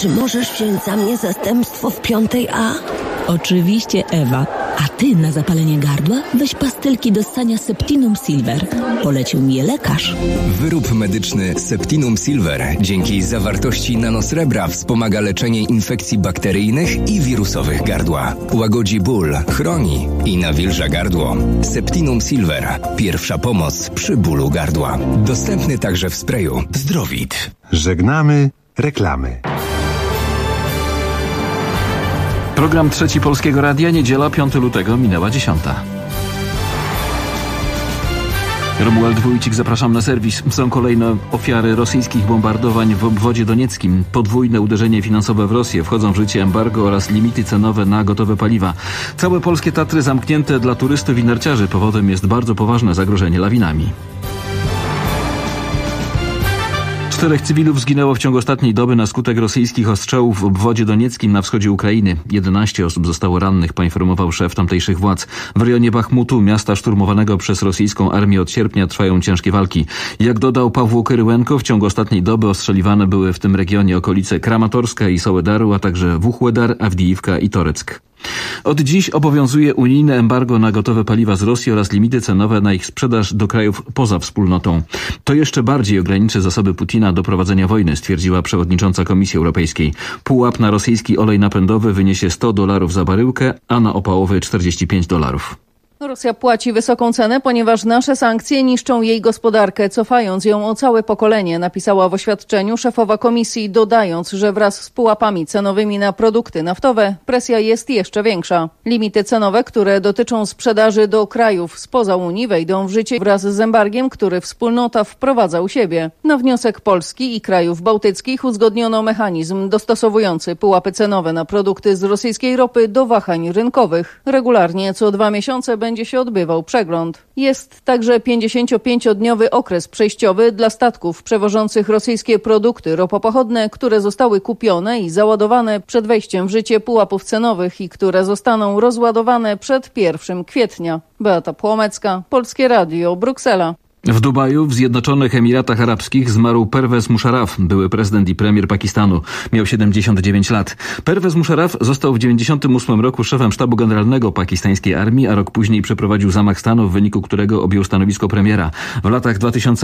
Czy możesz wziąć za mnie zastępstwo w 5A? Oczywiście, Ewa. A ty na zapalenie gardła weź pastylki do ssania Septinum Silver. Polecił mi je lekarz. Wyrób medyczny Septinum Silver dzięki zawartości nanosrebra wspomaga leczenie infekcji bakteryjnych i wirusowych gardła. Łagodzi ból, chroni i nawilża gardło. Septinum Silver. Pierwsza pomoc przy bólu gardła. Dostępny także w sprayu Zdrowit. Żegnamy reklamy. Program Trzeci Polskiego Radia, niedziela 5 lutego, minęła 10. Romuald Wójcik, zapraszam na serwis. Są kolejne ofiary rosyjskich bombardowań w obwodzie donieckim. Podwójne uderzenie finansowe w Rosję, wchodzą w życie embargo oraz limity cenowe na gotowe paliwa. Całe polskie Tatry zamknięte dla turystów i narciarzy. Powodem jest bardzo poważne zagrożenie lawinami. 4 cywilów zginęło w ciągu ostatniej doby na skutek rosyjskich ostrzałów w obwodzie donieckim na wschodzie Ukrainy. 11 osób zostało rannych, poinformował szef tamtejszych władz. W rejonie Bachmutu, miasta szturmowanego przez rosyjską armię od sierpnia, trwają ciężkie walki. Jak dodał Pawło Kyryłenko, w ciągu ostatniej doby ostrzeliwane były w tym regionie okolice Kramatorska i Sołedaru, a także Wuchłedar, Awdijiwka i Toreck. Od dziś obowiązuje unijne embargo na gotowe paliwa z Rosji oraz limity cenowe na ich sprzedaż do krajów poza wspólnotą. To jeszcze bardziej ograniczy zasoby Putina do prowadzenia wojny, stwierdziła przewodnicząca Komisji Europejskiej. Pułap na rosyjski olej napędowy wyniesie $100 za baryłkę, a na opałowy $45. Rosja płaci wysoką cenę, ponieważ nasze sankcje niszczą jej gospodarkę, cofając ją o całe pokolenie, napisała w oświadczeniu szefowa komisji, dodając, że wraz z pułapami cenowymi na produkty naftowe presja jest jeszcze większa. Limity cenowe, które dotyczą sprzedaży do krajów spoza Unii, wejdą w życie wraz z embargiem, który wspólnota wprowadza u siebie. Na wniosek Polski i krajów bałtyckich uzgodniono mechanizm dostosowujący pułapy cenowe na produkty z rosyjskiej ropy do wahań rynkowych. Regularnie co 2 miesiące będzie się odbywał przegląd. Jest także 55-dniowy okres przejściowy dla statków przewożących rosyjskie produkty ropopochodne, które zostały kupione i załadowane przed wejściem w życie pułapów cenowych i które zostaną rozładowane przed 1 kwietnia. Beata Płomecka, Polskie Radio, Bruksela. W Dubaju, w Zjednoczonych Emiratach Arabskich, zmarł Pervez Musharraf, były prezydent i premier Pakistanu. Miał 79 lat. Pervez Musharraf został w 1998 roku szefem sztabu generalnego pakistańskiej armii, a rok później przeprowadził zamach stanu, w wyniku którego objął stanowisko premiera. W latach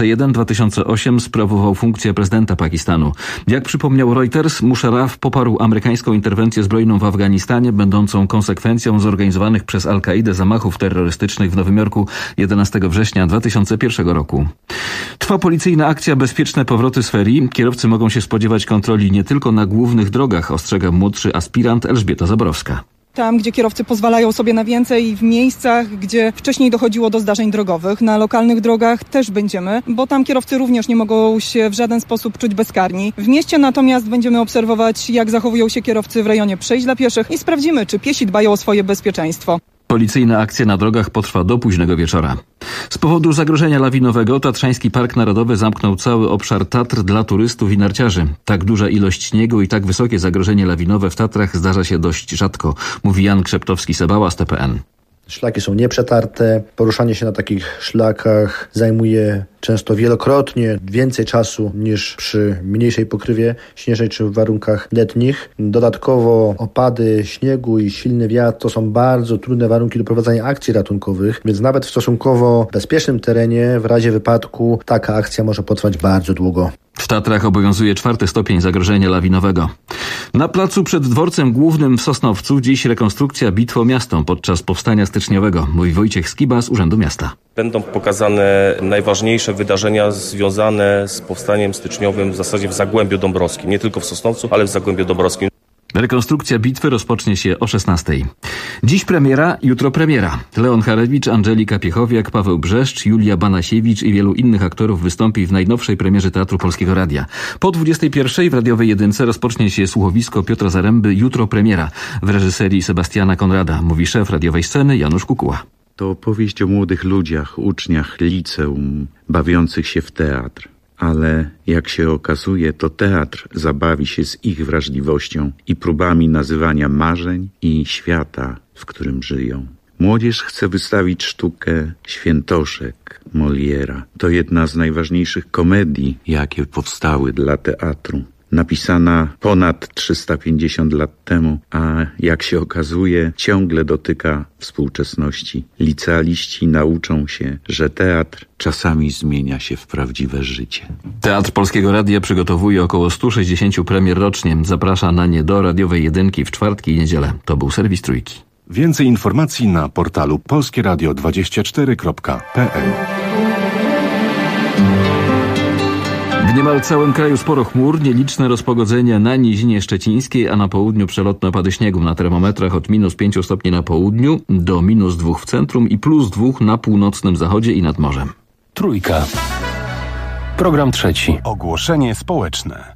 2001-2008 sprawował funkcję prezydenta Pakistanu. Jak przypomniał Reuters, Musharraf poparł amerykańską interwencję zbrojną w Afganistanie, będącą konsekwencją zorganizowanych przez Al-Kaidę zamachów terrorystycznych w Nowym Jorku 11 września 2001 roku. Trwa policyjna akcja Bezpieczne powroty z ferii. Kierowcy mogą się spodziewać kontroli nie tylko na głównych drogach, ostrzega młodszy aspirant Elżbieta Zaborowska. Tam, gdzie kierowcy pozwalają sobie na więcej, w miejscach, gdzie wcześniej dochodziło do zdarzeń drogowych, na lokalnych drogach też będziemy, bo tam kierowcy również nie mogą się w żaden sposób czuć bezkarni. W mieście natomiast będziemy obserwować, jak zachowują się kierowcy w rejonie przejść dla pieszych i sprawdzimy, czy piesi dbają o swoje bezpieczeństwo. Policyjna akcja na drogach potrwa do późnego wieczora. Z powodu zagrożenia lawinowego Tatrzański Park Narodowy zamknął cały obszar Tatr dla turystów i narciarzy. Tak duża ilość śniegu i tak wysokie zagrożenie lawinowe w Tatrach zdarza się dość rzadko, mówi Jan Krzeptowski-Sebała z TPN. Szlaki są nieprzetarte, poruszanie się na takich szlakach zajmuje często wielokrotnie więcej czasu niż przy mniejszej pokrywie śnieżnej czy w warunkach letnich. Dodatkowo opady śniegu i silny wiatr to są bardzo trudne warunki do prowadzenia akcji ratunkowych, więc nawet w stosunkowo bezpiecznym terenie w razie wypadku taka akcja może potrwać bardzo długo. W Tatrach obowiązuje 4 stopień zagrożenia lawinowego. Na placu przed dworcem głównym w Sosnowcu dziś rekonstrukcja bitwą miastą podczas powstania styczniowego, mówi Wojciech Skiba z Urzędu Miasta. Będą pokazane najważniejsze wydarzenia związane z powstaniem styczniowym w zasadzie w Zagłębiu Dąbrowskim. Nie tylko w Sosnowcu, ale w Zagłębiu Dąbrowskim. Rekonstrukcja bitwy rozpocznie się o 16:00. Dziś premiera, jutro premiera. Leon Harewicz, Angelika Piechowiak, Paweł Brzeszcz, Julia Banasiewicz i wielu innych aktorów wystąpi w najnowszej premierze Teatru Polskiego Radia. Po 21:00 w radiowej jedynce rozpocznie się słuchowisko Piotra Zaręby Jutro premiera w reżyserii Sebastiana Konrada, mówi szef radiowej sceny Janusz Kukuła. To opowieść o młodych ludziach, uczniach liceum, bawiących się w teatr. Ale jak się okazuje, to teatr zabawi się z ich wrażliwością i próbami nazywania marzeń i świata, w którym żyją. Młodzież chce wystawić sztukę Świętoszek Moliera. To jedna z najważniejszych komedii, jakie powstały dla teatru. napisana ponad 350 lat temu, a jak się okazuje, ciągle dotyka współczesności. Licealiści nauczą się, że teatr czasami zmienia się w prawdziwe życie. Teatr Polskiego Radia przygotowuje około 160 premier rocznie. Zaprasza na nie do radiowej jedynki w czwartki i niedzielę. To był serwis Trójki. Więcej informacji na portalu polskieradio24.pl. W niemal całym kraju sporo chmur, nieliczne rozpogodzenia na nizinie szczecińskiej, a na południu przelotne opady śniegu. Na termometrach od -5 stopni na południu do -2 w centrum i +2 na północnym zachodzie i nad morzem. Trójka. Program trzeci. Ogłoszenie społeczne.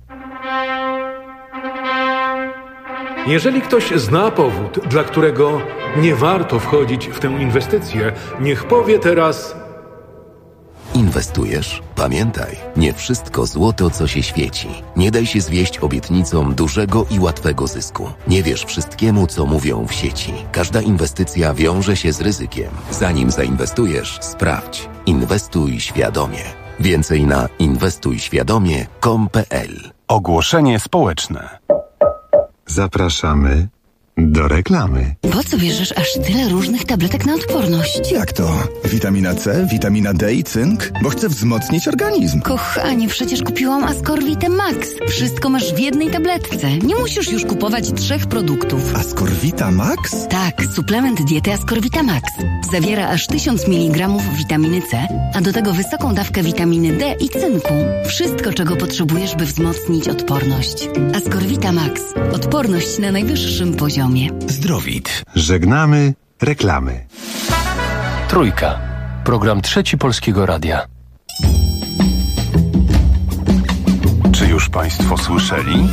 Jeżeli ktoś zna powód, dla którego nie warto wchodzić w tę inwestycję, niech powie teraz... Inwestujesz? Pamiętaj, nie wszystko złoto, co się świeci. Nie daj się zwieść obietnicom dużego i łatwego zysku. Nie wierz wszystkiemu, co mówią w sieci. Każda inwestycja wiąże się z ryzykiem. Zanim zainwestujesz, sprawdź. Inwestuj świadomie. Więcej na inwestujświadomie.com.pl. Ogłoszenie społeczne. Zapraszamy do reklamy. Po co bierzesz aż tyle różnych tabletek na odporność? Jak to? Witamina C, witamina D i cynk? Bo chcę wzmocnić organizm. Kochanie, przecież kupiłam Ascorvitę Max. Wszystko masz w jednej tabletce. Nie musisz już kupować 3 produktów. Ascorvita Max? Tak, suplement diety Ascorvita Max. Zawiera aż 1000 mg witaminy C, a do tego wysoką dawkę witaminy D i cynku. Wszystko, czego potrzebujesz, by wzmocnić odporność. Ascorvita Max. Odporność na najwyższym poziomie. Zdrowit. Żegnamy reklamy. Trójka. Program trzeci Polskiego Radia. Czy już Państwo słyszeli?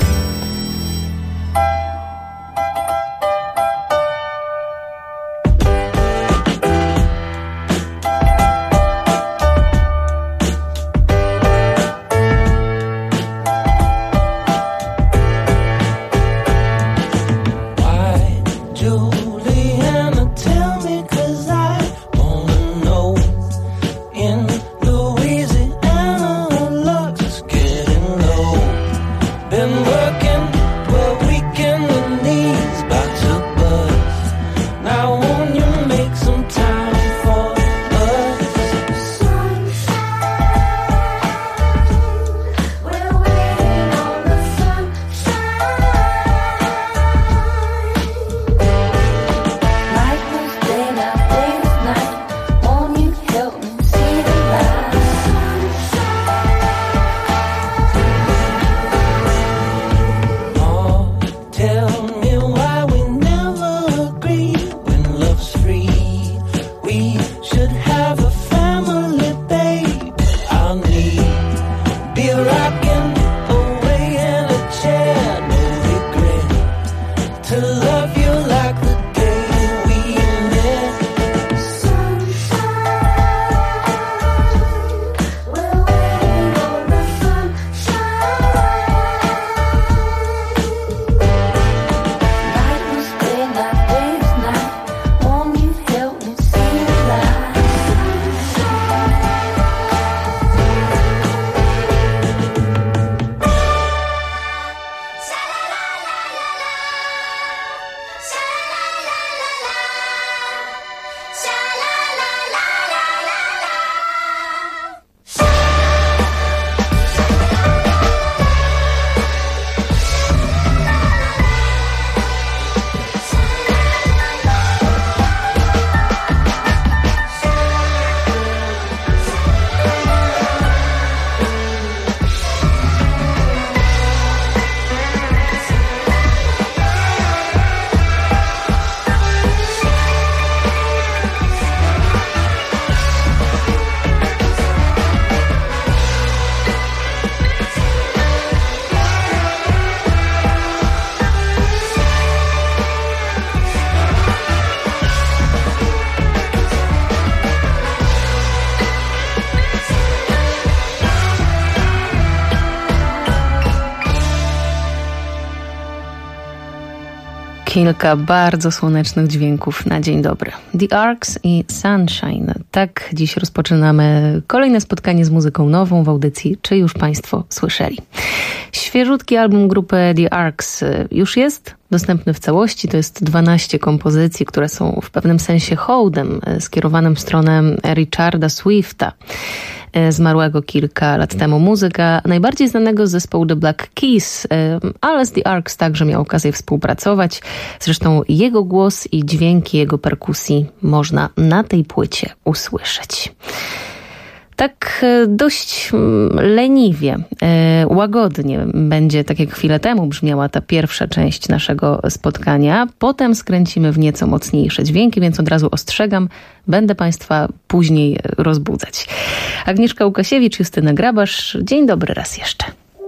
Kilka bardzo słonecznych dźwięków na dzień dobry. The Arcs i Sunshine. Tak dziś rozpoczynamy kolejne spotkanie z muzyką nową w audycji Czy już Państwo słyszeli? Świeżutki album grupy The Arcs już jest dostępny w całości. To jest 12 kompozycji, które są w pewnym sensie hołdem skierowanym w stronę Richarda Swifta, zmarłego kilka lat temu muzyka najbardziej znanego z zespołu The Black Keys, ale z The Arcs także miał okazję współpracować. Zresztą jego głos i dźwięki jego perkusji można na tej płycie usłyszeć. Tak dość leniwie, łagodnie będzie, tak jak chwilę temu brzmiała ta pierwsza część naszego spotkania. Potem skręcimy w nieco mocniejsze dźwięki, więc od razu ostrzegam, będę Państwa później rozbudzać. Agnieszka Łukasiewicz, Justyna Grabasz. Dzień dobry raz jeszcze.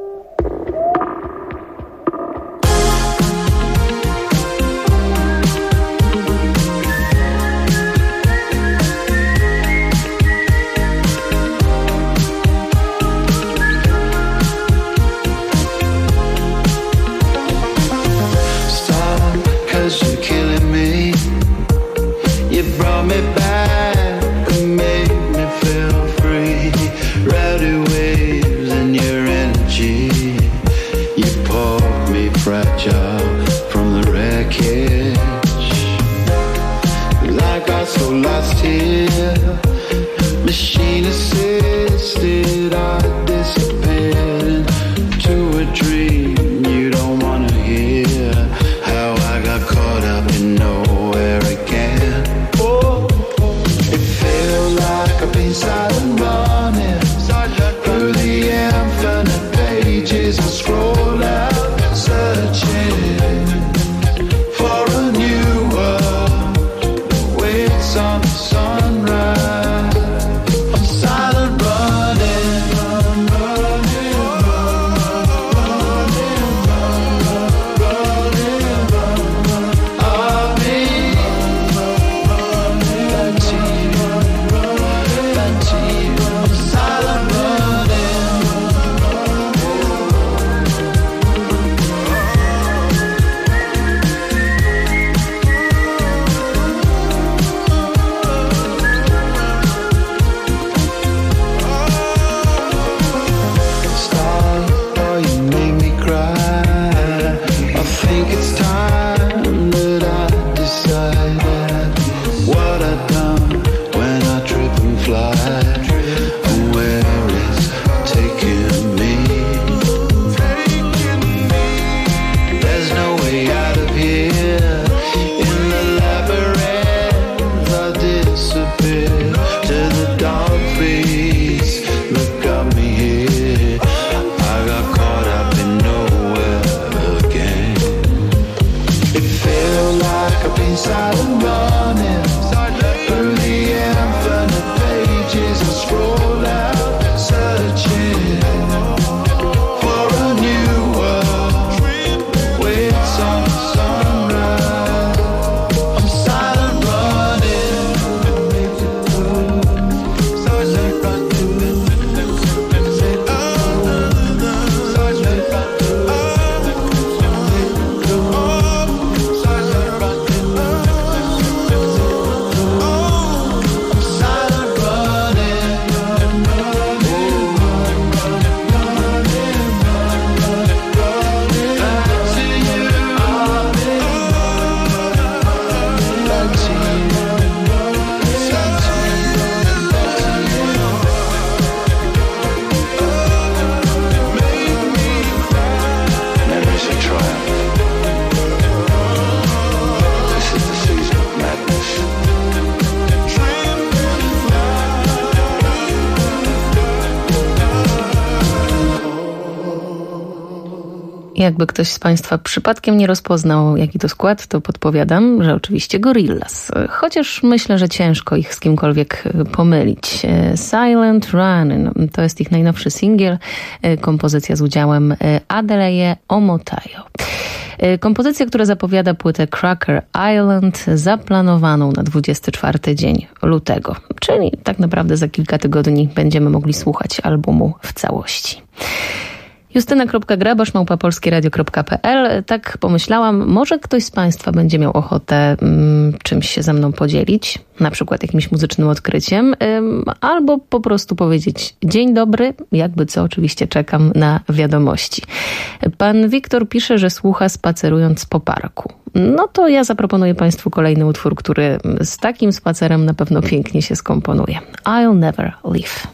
Machine assisted, I disappeared into a dream. You don't wanna hear how I got caught up in nowhere again. Oh, it feels like I've been silent running through the infinite pages. I scroll out, searching for a new world with some sunrise. Jakby ktoś z Państwa przypadkiem nie rozpoznał, jaki to skład, to podpowiadam, że oczywiście Gorillaz. Chociaż myślę, że ciężko ich z kimkolwiek pomylić. Silent Running to jest ich najnowszy singiel, kompozycja z udziałem Adelaide Omotayo. Kompozycja, która zapowiada płytę Cracker Island, zaplanowaną na 24 dzień lutego. Czyli tak naprawdę za kilka tygodni będziemy mogli słuchać albumu w całości. justyna.grabasz@polskieradio.pl. Tak pomyślałam, może ktoś z Państwa będzie miał ochotę czymś się ze mną podzielić, na przykład jakimś muzycznym odkryciem, albo po prostu powiedzieć dzień dobry, jakby co, oczywiście czekam na wiadomości. Pan Wiktor pisze, że słucha spacerując po parku. No to ja zaproponuję Państwu kolejny utwór, który z takim spacerem na pewno pięknie się skomponuje. I'll Never Leave.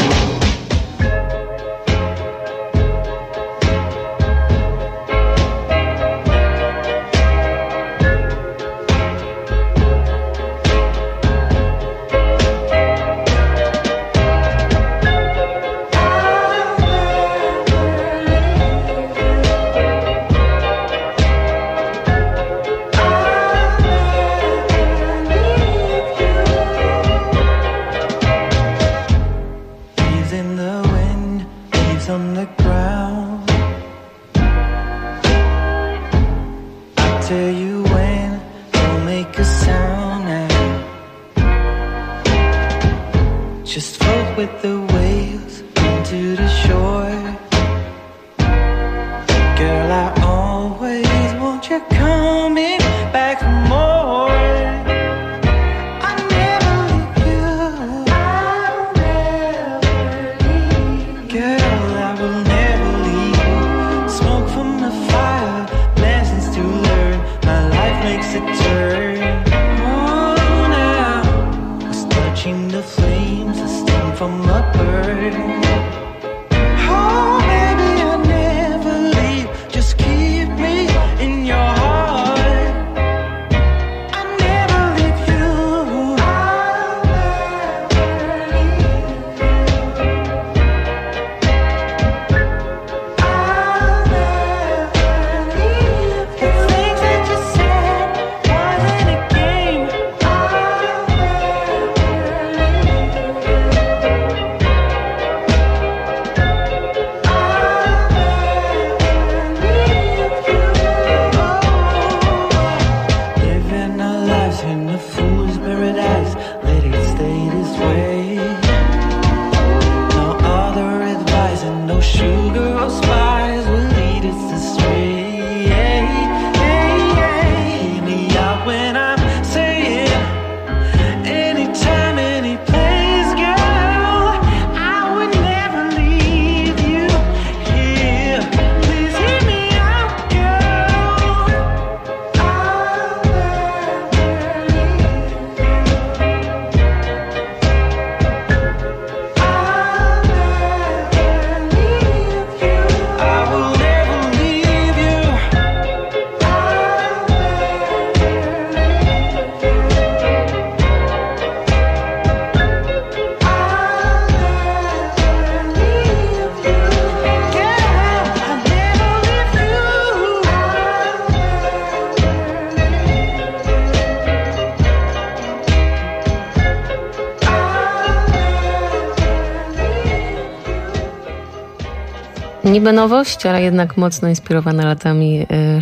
Niby nowość, ale jednak mocno inspirowana latami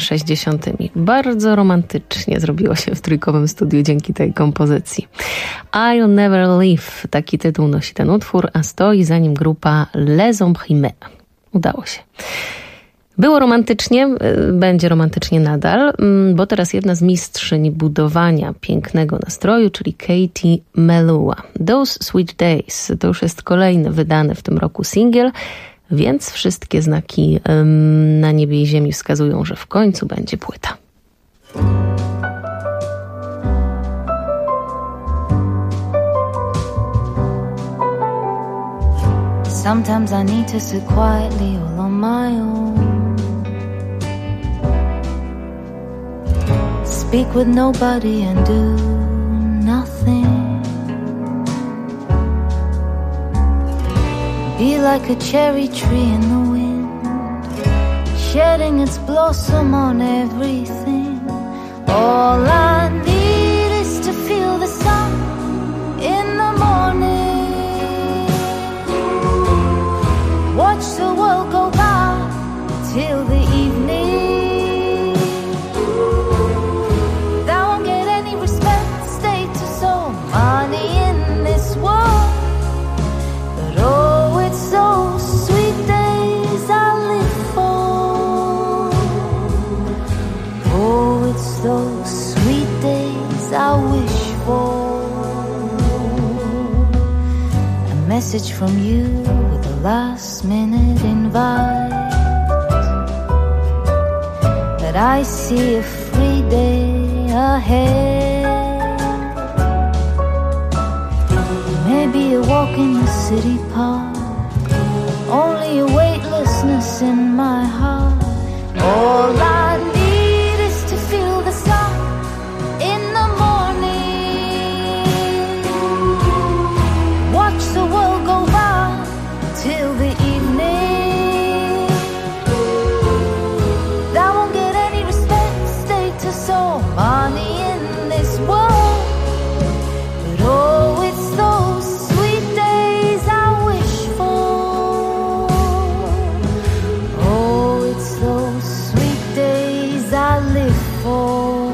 60. Bardzo romantycznie zrobiło się w trójkowym studiu dzięki tej kompozycji. I'll Never Leave, taki tytuł nosi ten utwór, a stoi za nim grupa Les Ombrimés. Udało się. Było romantycznie, będzie romantycznie nadal, bo teraz jedna z mistrzyń budowania pięknego nastroju, czyli Katie Melua. Those Sweet Days to już jest kolejny wydany w tym roku singiel, więc wszystkie znaki na niebie i ziemi wskazują, że w końcu będzie płyta. Sometimes I need to sit quietly all on my own. Speak with nobody and do nothing. Be like a cherry tree in the wind, shedding its blossom on everything. All I need is to feel the sun in the morning. Watch the world go by till the evening. Thou won't get any respect, status or money in this world, but oh, it's so sweet days I live Oh, it's those sweet days I wish for. A message from you with a last minute invite, that I see a free day ahead. Maybe a walk in the city park, only a weightlessness in my heart. All I need is to feel the sun in the morning. Watch the world go by till the evening. I won't get any respect, status or money in this world, but oh, it's those sweet days I wish for. Oh, it's those sweet days I live for.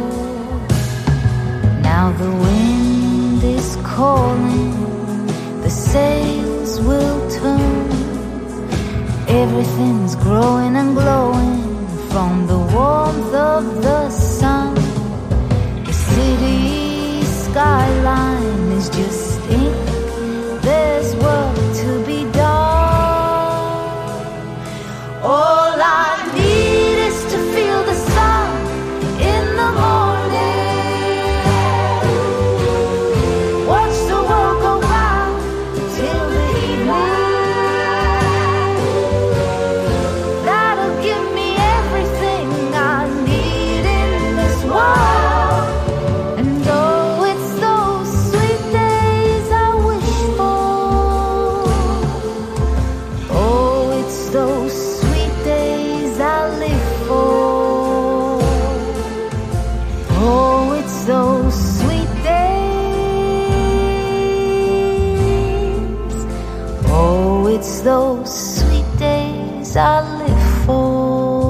Now the wind is calling, the sails will turn, everything's growing and glowing from the warmth of the sun. The city skyline is just ink, there's work to be done. All I need is to feel the sun in the morning. Watch the world go round till the evening. That'll give me everything I need in this world. And oh, it's those sweet days I wish for. Oh, it's those sweet days I live for. Oh, it's those sweet days. Oh, it's those sweet days I live for.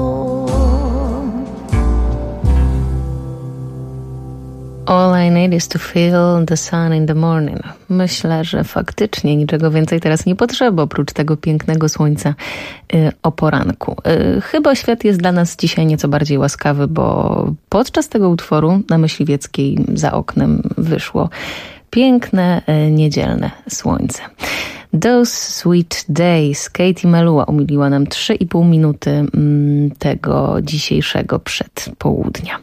All I need is to feel the sun in the morning. Myślę, że faktycznie niczego więcej teraz nie potrzeba, oprócz tego pięknego słońca o poranku. Chyba świat jest dla nas dzisiaj nieco bardziej łaskawy, bo podczas tego utworu na Myśliwieckiej za oknem wyszło piękne, niedzielne słońce. Those Sweet Days. Katie Melua umiliła nam 3,5 minuty tego dzisiejszego przedpołudnia.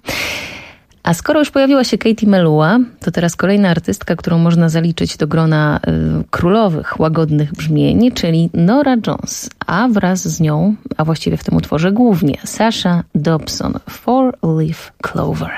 A skoro już pojawiła się Katie Melua, to teraz kolejna artystka, którą można zaliczyć do grona królowych łagodnych brzmień, czyli Norah Jones, a wraz z nią, a właściwie w tym utworze głównie, Sasha Dobson, Four Leaf Clover.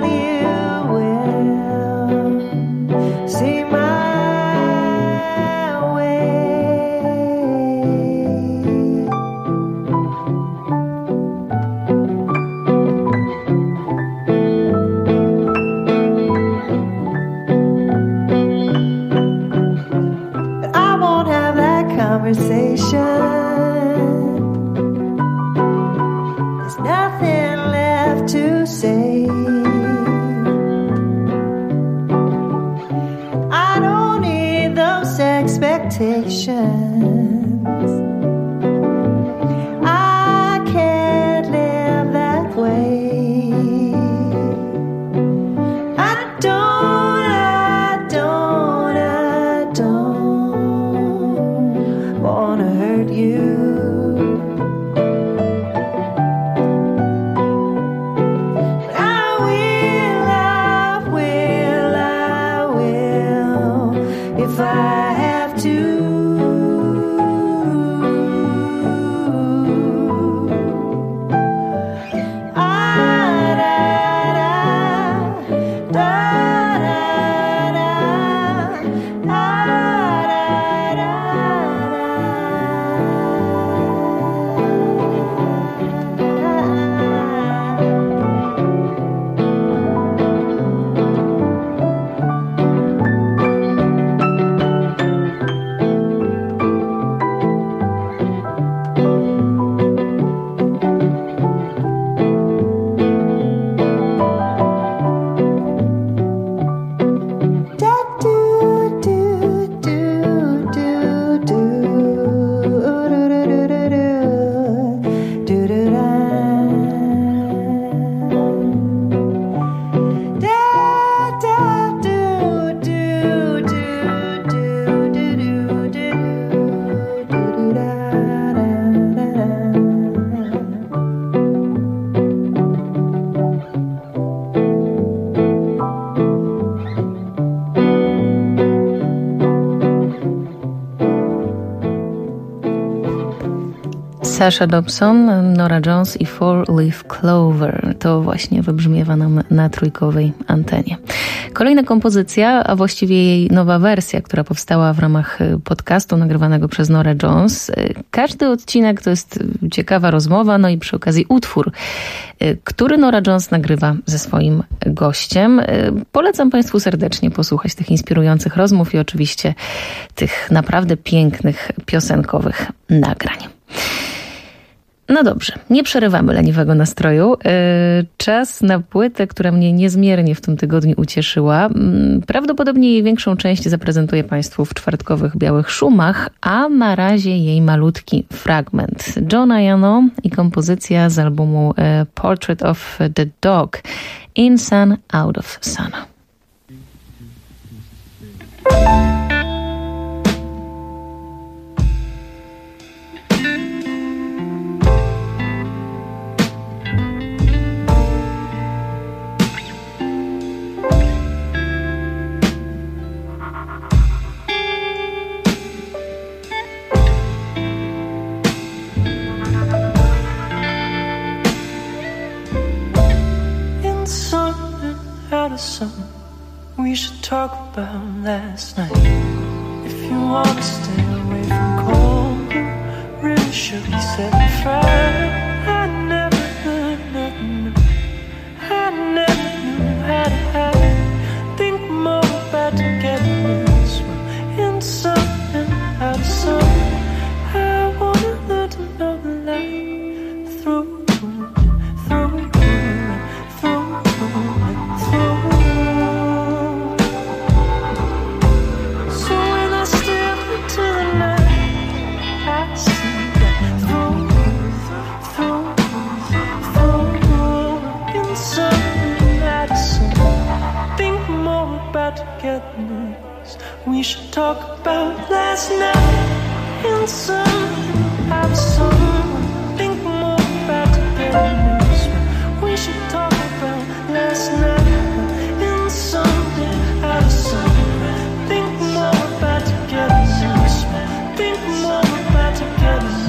See my expectations. I can't live that way. I don't wanna hurt you. If I have to, Sasha Dobson, Norah Jones i Four Leaf Clover. To właśnie wybrzmiewa nam na trójkowej antenie. Kolejna kompozycja, a właściwie jej nowa wersja, która powstała w ramach podcastu nagrywanego przez Norah Jones. Każdy odcinek to jest ciekawa rozmowa, no i przy okazji utwór, który Norah Jones nagrywa ze swoim gościem. Polecam Państwu serdecznie posłuchać tych inspirujących rozmów i oczywiście tych naprawdę pięknych piosenkowych nagrań. No dobrze, nie przerywamy leniwego nastroju. Czas na płytę, która mnie niezmiernie w tym tygodniu ucieszyła. Prawdopodobnie jej większą część zaprezentuję Państwu w czwartkowych Białych Szumach, a na razie jej malutki fragment. John Ianno i kompozycja z albumu Portrait of the Dog, In Sun, Out of Sun. Something we should talk about last night. If you want to stay away from cold, really should be set fire. I never learned nothing new. I never knew how to hide. Think more about togetherness. Well, in something out of something. I wanna learn to know the light through. We should talk about last night in something out of something. Think more about togetherness. We should talk about last night in something out of something. Think more about togetherness. Think more about togetherness.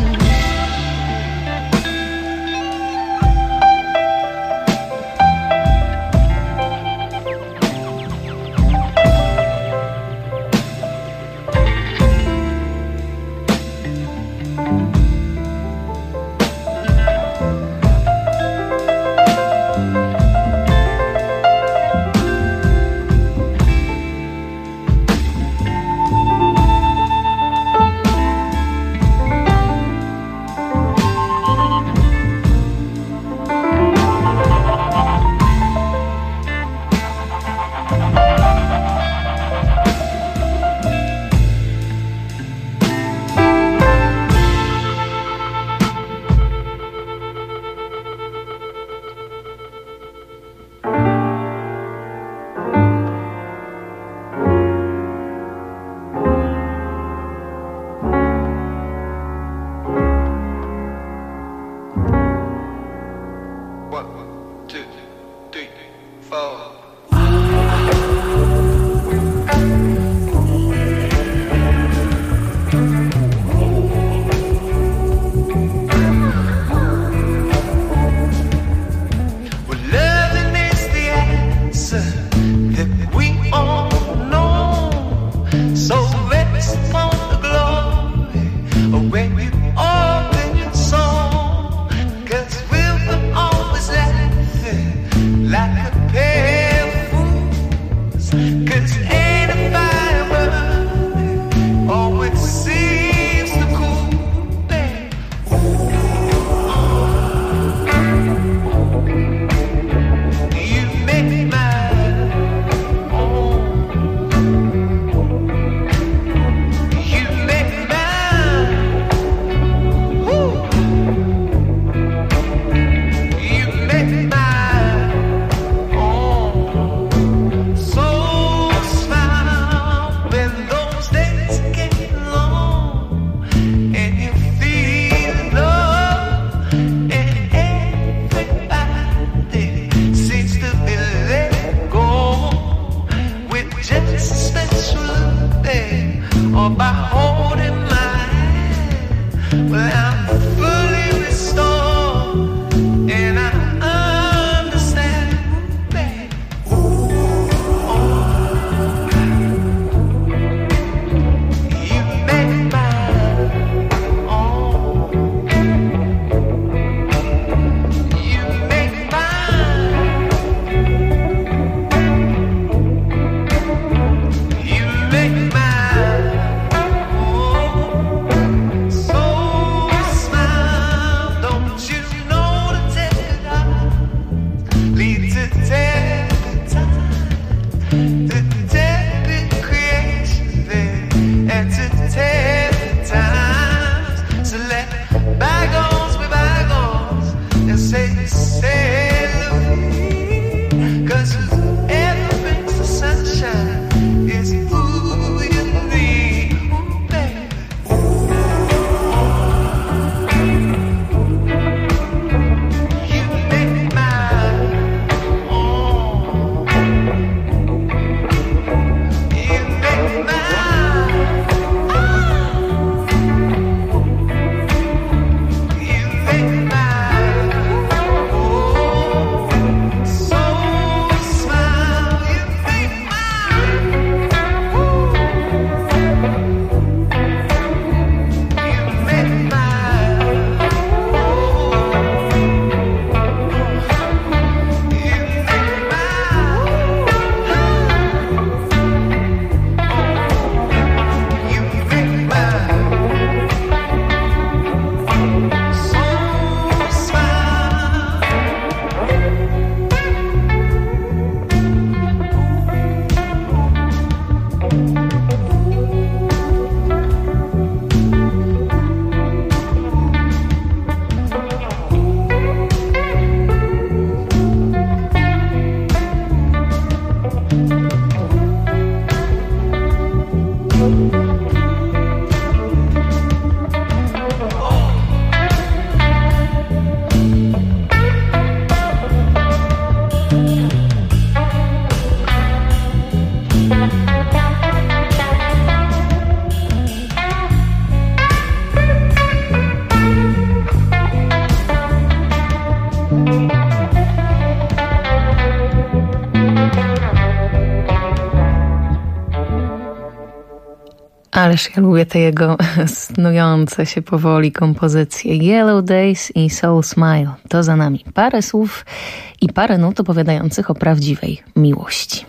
Ależ ja lubię te jego snujące się powoli kompozycje. Yellow Days i Soul Smile. To za nami. Parę słów i parę nut opowiadających o prawdziwej miłości.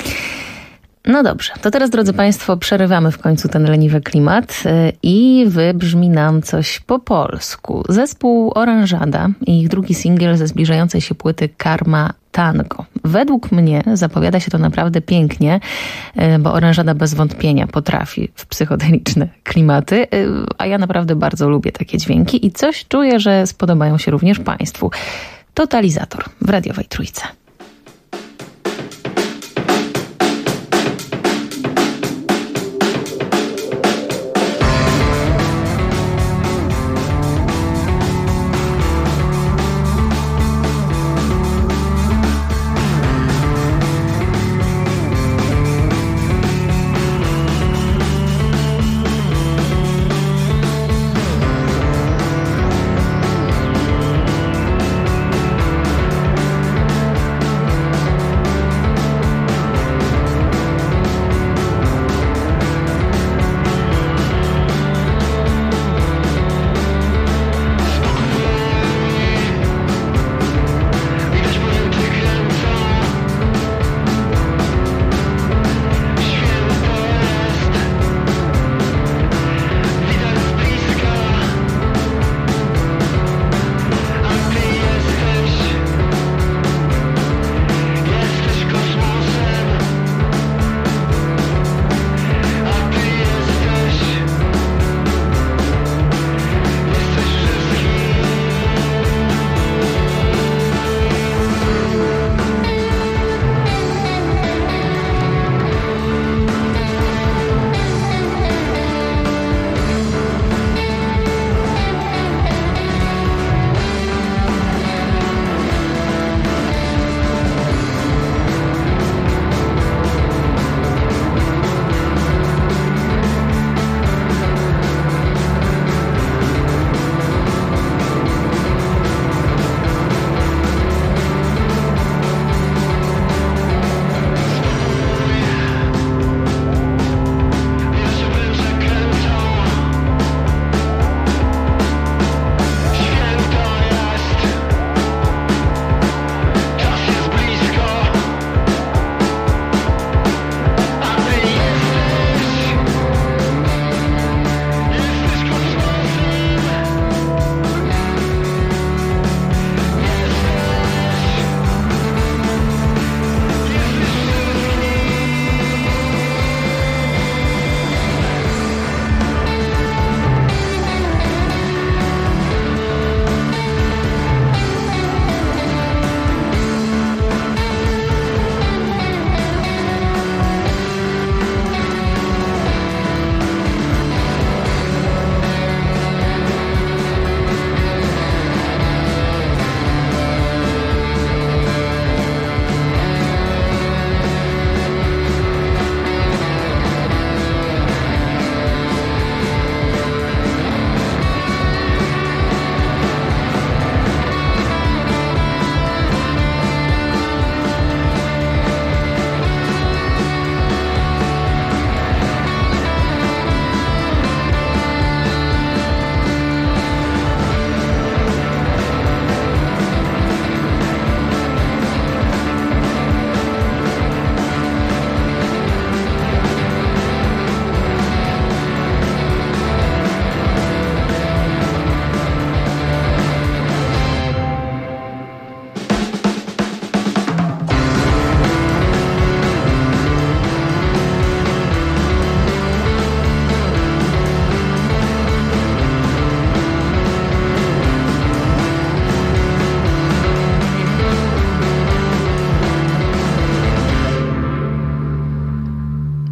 No dobrze, to teraz, drodzy Państwo, przerywamy w końcu ten leniwy klimat i wybrzmi nam coś po polsku. Zespół Oranżada i ich drugi singiel ze zbliżającej się płyty Karma Tango. Według mnie zapowiada się to naprawdę pięknie, bo Oranżada bez wątpienia potrafi w psychodeliczne klimaty, a ja naprawdę bardzo lubię takie dźwięki i coś czuję, że spodobają się również Państwu. Totalizator w radiowej Trójce.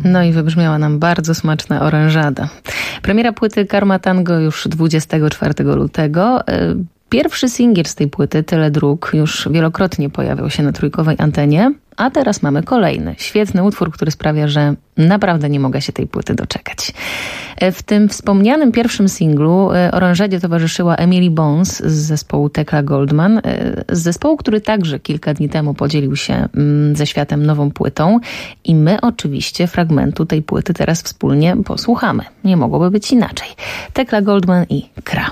No i wybrzmiała nam bardzo smaczna orężada. Premiera płyty Karma Tango już 24 lutego. Pierwszy singiel z tej płyty, Tyle dróg, już wielokrotnie pojawiał się na trójkowej antenie, a teraz mamy kolejny. Świetny utwór, który sprawia, że naprawdę nie mogę się tej płyty doczekać. W tym wspomnianym pierwszym singlu orężadzie towarzyszyła Emily Bones z zespołu Tekla Goldman, z zespołu, który także kilka dni temu podzielił się ze światem nową płytą i my oczywiście fragmentu tej płyty teraz wspólnie posłuchamy. Nie mogłoby być inaczej. Tekla Goldman i Kra.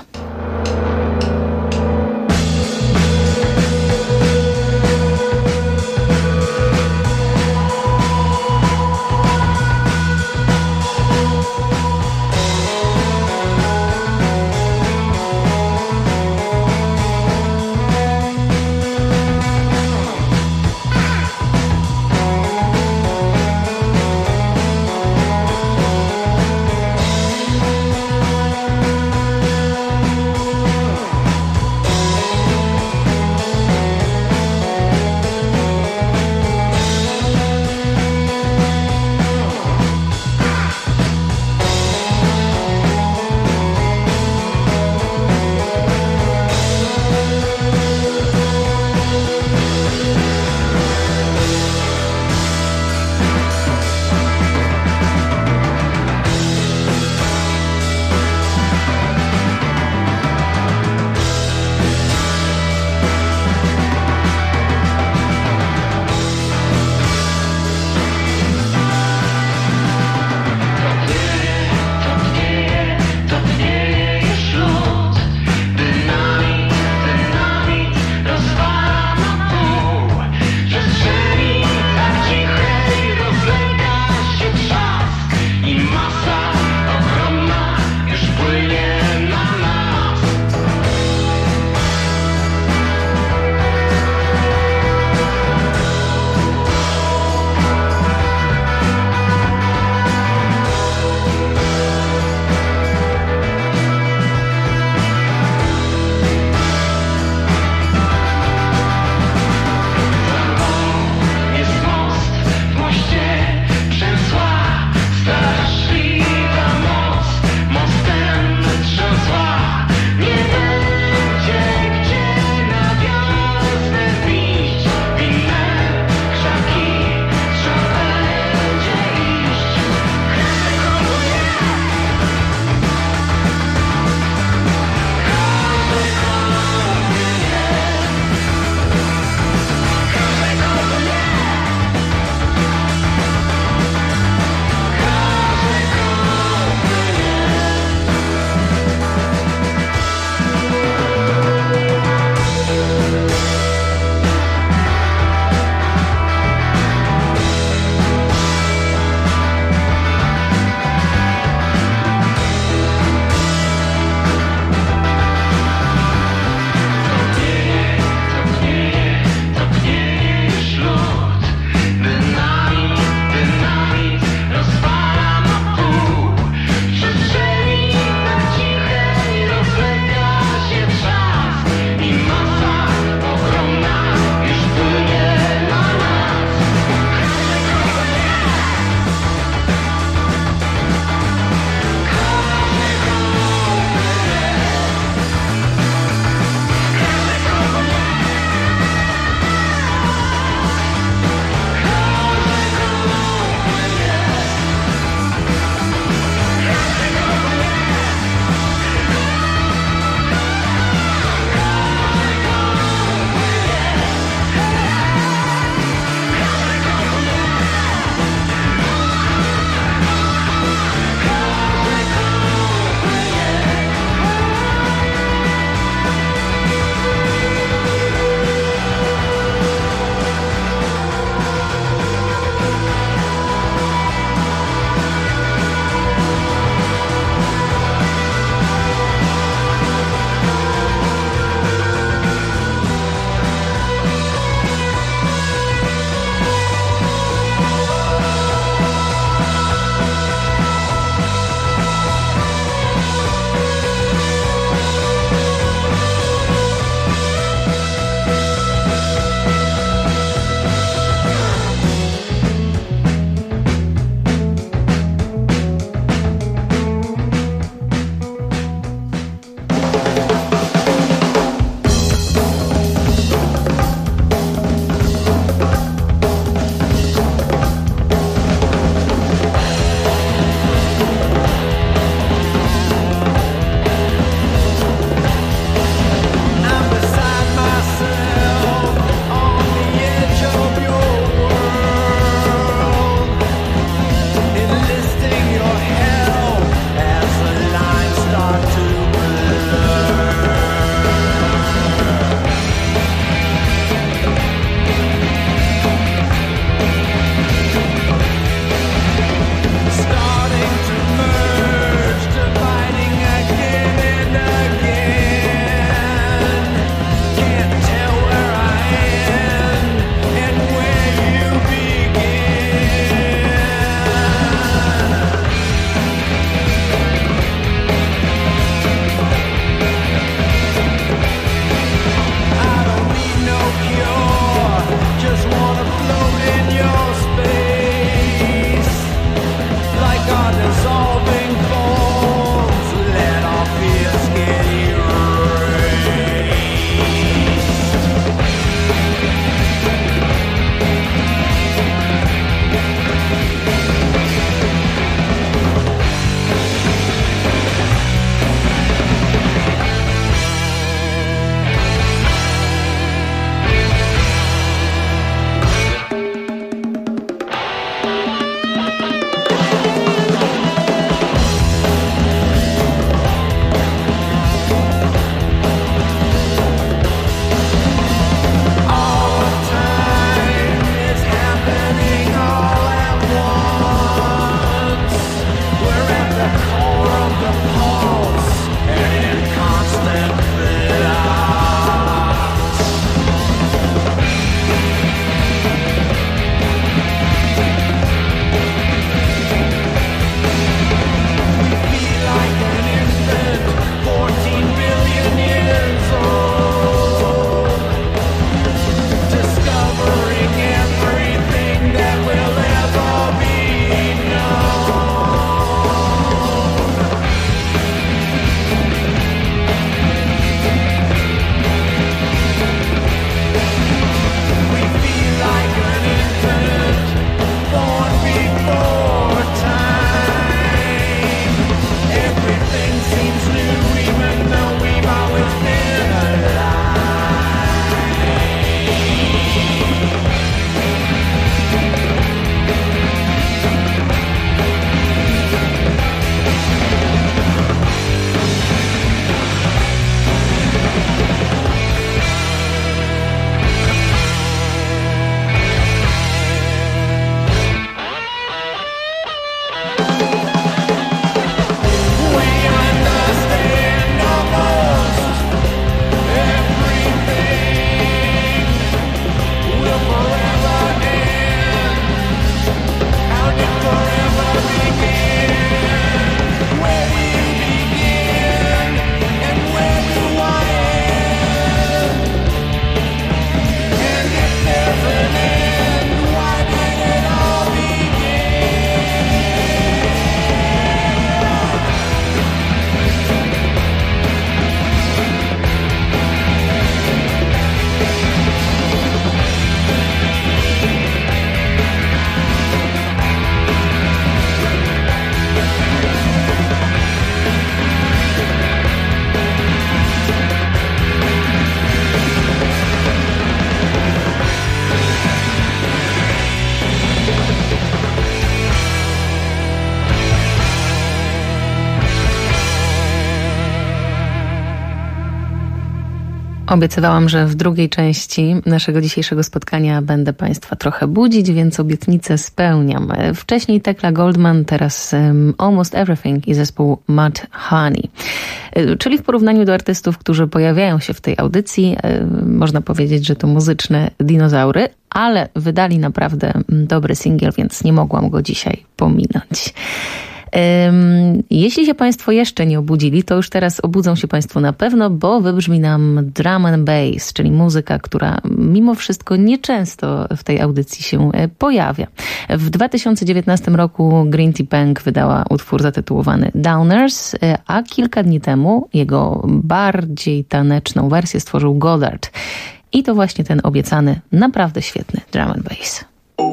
Obiecywałam, że w drugiej części naszego dzisiejszego spotkania będę Państwa trochę budzić, więc obietnicę spełniam. Wcześniej Tekla Goldman, teraz Almost Everything i zespół Mudhoney. Czyli w porównaniu do artystów, którzy pojawiają się w tej audycji, można powiedzieć, że to muzyczne dinozaury, ale wydali naprawdę dobry singiel, więc nie mogłam go dzisiaj pominąć. Jeśli się Państwo jeszcze nie obudzili, to już teraz obudzą się Państwo na pewno, bo wybrzmi nam drum and bass, czyli muzyka, która mimo wszystko nieczęsto w tej audycji się pojawia. W 2019 roku Green Tea Bank wydała utwór zatytułowany Downers, a kilka dni temu jego bardziej taneczną wersję stworzył Goddard. I to właśnie ten obiecany, naprawdę świetny drum and bass.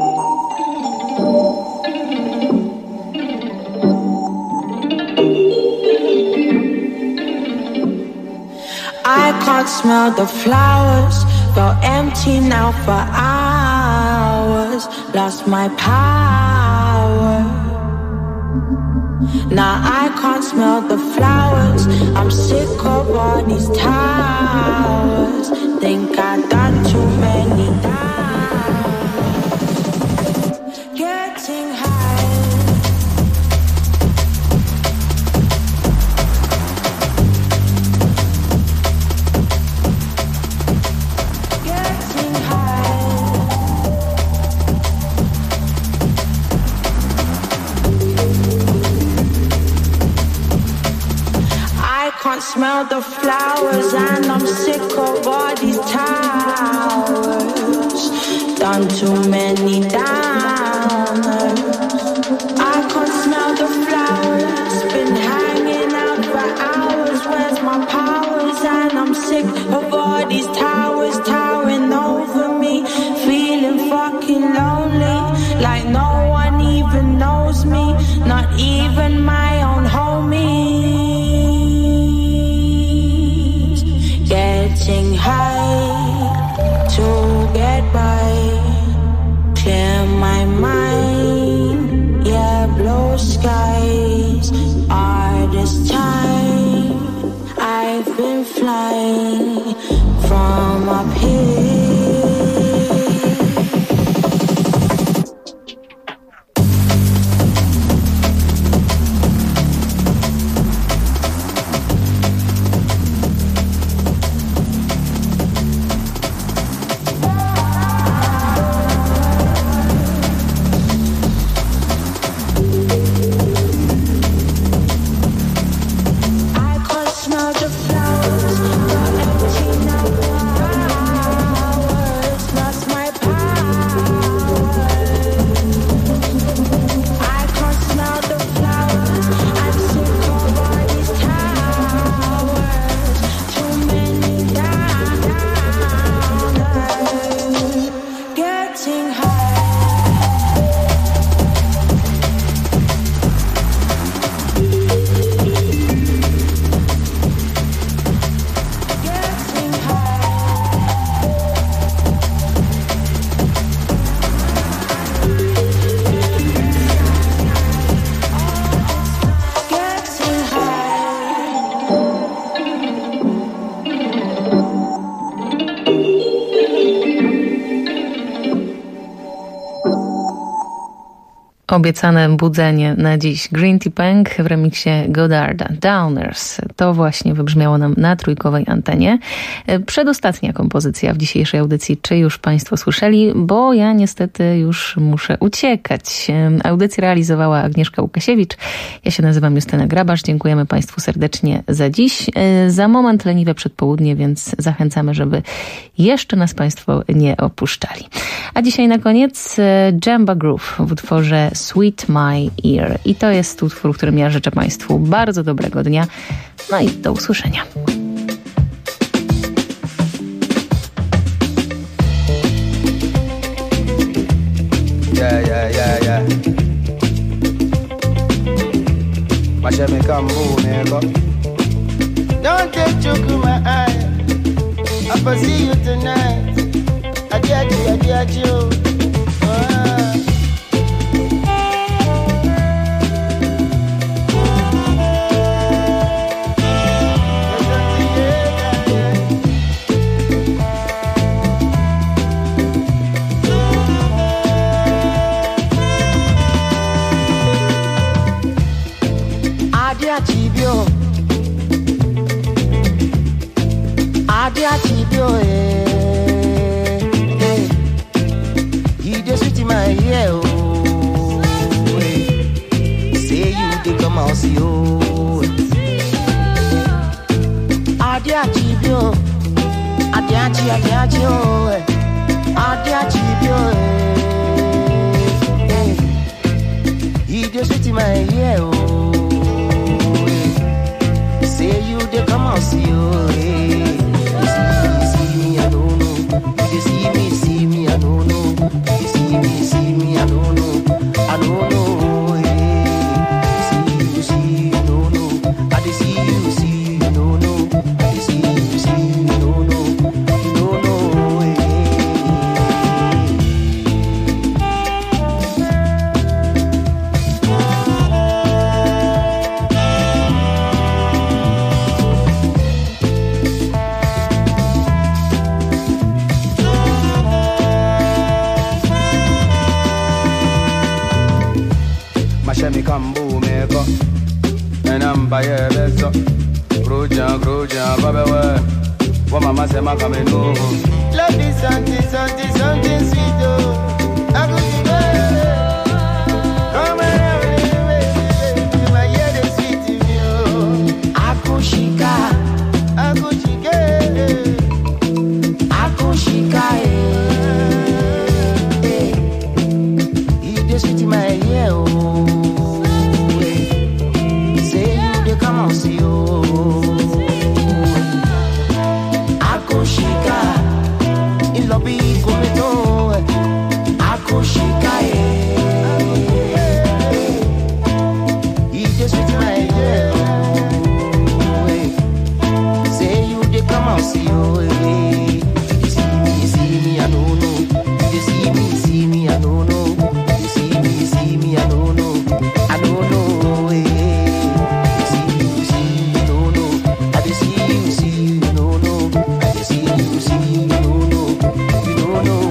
I can't smell the flowers, felt empty now for hours, lost my power. Now I can't smell the flowers, I'm sick of all these towers, think I've done too many times, getting high. Can't smell the flowers and I'm sick of all these towers, done too many downers. I can't smell the flowers, been hanging out for hours, where's my powers? And I'm sick of all these towers towering over me, feeling fucking lonely, like no one even knows me, not even my own homies. Getting high to get by, clear my mind, yeah, blue skies are this time. I've been flying from up here. Obiecane budzenie na dziś Green Tea Bank w remiksie Goddarda. Downers. To właśnie wybrzmiało nam na trójkowej antenie. Przedostatnia kompozycja w dzisiejszej audycji. Czy już Państwo słyszeli? Bo ja niestety już muszę uciekać. Audycję realizowała Agnieszka Łukasiewicz. Ja się nazywam Justyna Grabasz. Dziękujemy Państwu serdecznie za dziś. Za moment leniwe przedpołudnie, więc zachęcamy, żeby jeszcze nas Państwo nie opuszczali. A dzisiaj na koniec Jamba Groove w utworze Sweet My Ear. I to jest utwór, w którym ja życzę Państwu bardzo dobrego dnia. No i do usłyszenia. Yeah, yeah, yeah, yeah. Watch me come move, nigga. Don't take you to my eye. I'll see you tonight. I get you. Adiachibio, you just sweet in my ear, oh, say you dey come out, see you. Adiachibio, adiachibio, you just sweet in my ear, oh. Say you dey come out, see you. You see me, I don't know. You see me, I don't know. You see me, I don't know. I don't know. You see, you don't know. I dey see, you don't know. You see, you don't know. You don't know. Mashemi kambu meko Enamba ye beso Gruja, babewe Wa mama sema kamenu Love is something sweet, oh. I could be come and my head is sweet to me, oh. Akushika, you just sweet in my ear, oh. Say you dey come on, see you. Akushika, in lobby kometo. Akushika, you just sweet in my ear, oh. Say you dey come on, see you. You see me, I don't know. You see me, I don't know. You see me, I don't know. I don't know. You see, you don't know. I just see you don't know. I just see you don't know. You don't know.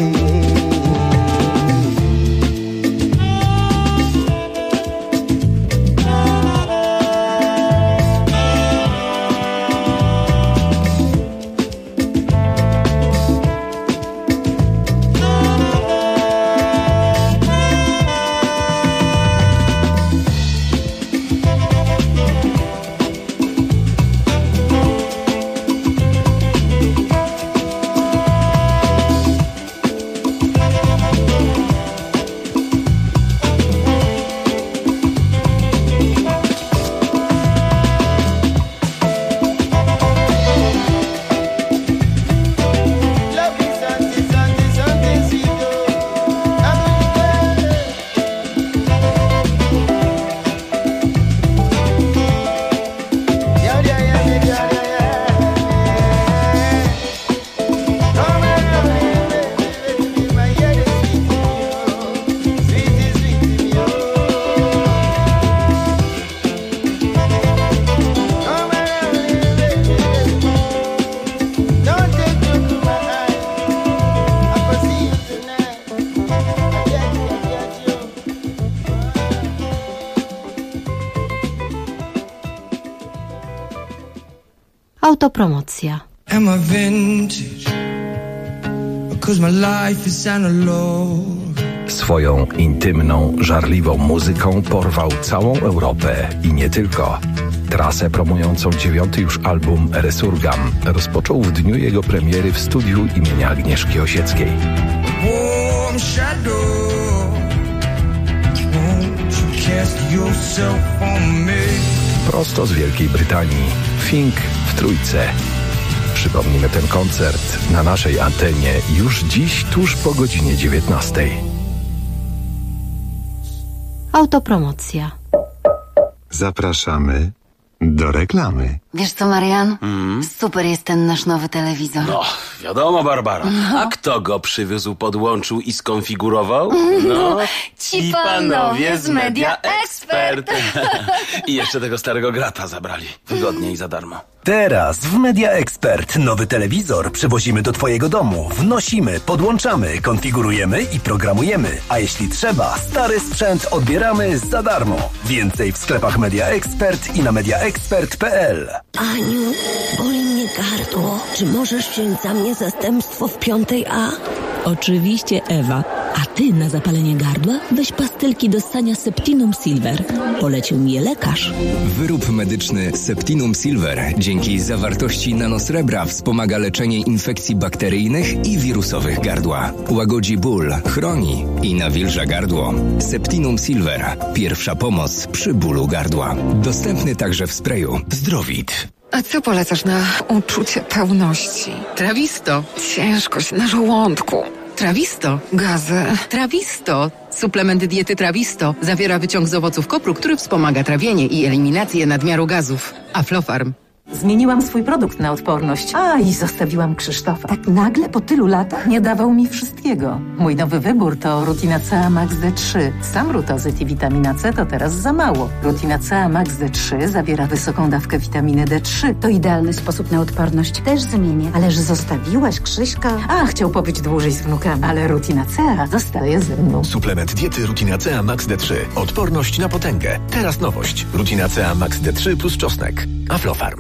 Autopromocja. Am I vintage? Because my life is analog. Swoją intymną, żarliwą muzyką porwał całą Europę i nie tylko. Trasę promującą 9. już album Resurgam rozpoczął w dniu jego premiery w studiu imienia Agnieszki Osieckiej. Warm shadow, won't you cast yourself on me? Prosto z Wielkiej Brytanii. Fink w Trójce. Przypomnimy ten koncert na naszej antenie już dziś tuż po godzinie 19. Autopromocja. Zapraszamy Do reklamy. Wiesz co, Marian? Super jest ten nasz nowy telewizor. No, wiadomo, Barbara. A kto go przywiózł, podłączył i skonfigurował? No, ci panowie z Media Expert. I jeszcze tego starego grata zabrali. Wygodnie i za darmo. Teraz w Media Expert nowy telewizor przywozimy do Twojego domu. Wnosimy, podłączamy, konfigurujemy i programujemy. A jeśli trzeba, stary sprzęt odbieramy za darmo. Więcej w sklepach Media Expert i na mediaexpert.pl. Aniu, boli mnie gardło. Czy możesz wziąć za mnie zastępstwo w 5A? Oczywiście, Ewa. A ty na zapalenie gardła weź pastylki do ssania Septinum Silver. Polecił mi je lekarz. Wyrób medyczny Septinum Silver dzięki zawartości nanosrebra wspomaga leczenie infekcji bakteryjnych i wirusowych gardła. Łagodzi ból, chroni i nawilża gardło. Septinum Silver. Pierwsza pomoc przy bólu gardła. Dostępny także w sprayu Zdrowit. A co polecasz na uczucie pełności? Trawisto. Ciężkość na żołądku. Trawisto. Gazy. Trawisto. Suplement diety Trawisto zawiera wyciąg z owoców kopru, który wspomaga trawienie i eliminację nadmiaru gazów. Aflofarm. Zmieniłam swój produkt na odporność. I zostawiłam Krzysztofa. Tak nagle po tylu latach nie dawał mi wszystkiego. Mój nowy wybór to Rutina CA Max D3. Sam rutozyt i witamina C to teraz za mało. Rutina CA Max D3 zawiera wysoką dawkę witaminy D3. To idealny sposób na odporność. Też zmienię. Ale że zostawiłaś Krzyśka? Chciał pobyć dłużej z wnukami. Ale Rutina CA zostaje ze mną. Suplement diety Rutina CA Max D3. Odporność na potęgę. Teraz nowość. Rutina CA Max D3 plus czosnek. Aflofarm.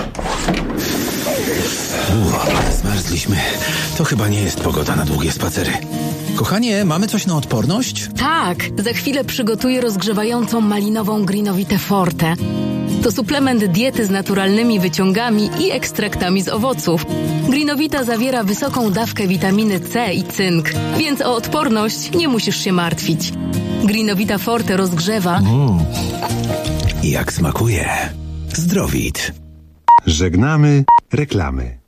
Zmarzliśmy. To chyba nie jest pogoda na długie spacery. Kochanie, mamy coś na odporność? Tak, za chwilę przygotuję rozgrzewającą malinową Greenovitę Forte. To suplement diety z naturalnymi wyciągami i ekstraktami z owoców. Greenovita zawiera wysoką dawkę witaminy C i cynk, więc o odporność nie musisz się martwić. Greenovita Forte rozgrzewa. Jak smakuje. Zdrowit. Żegnamy reklamy.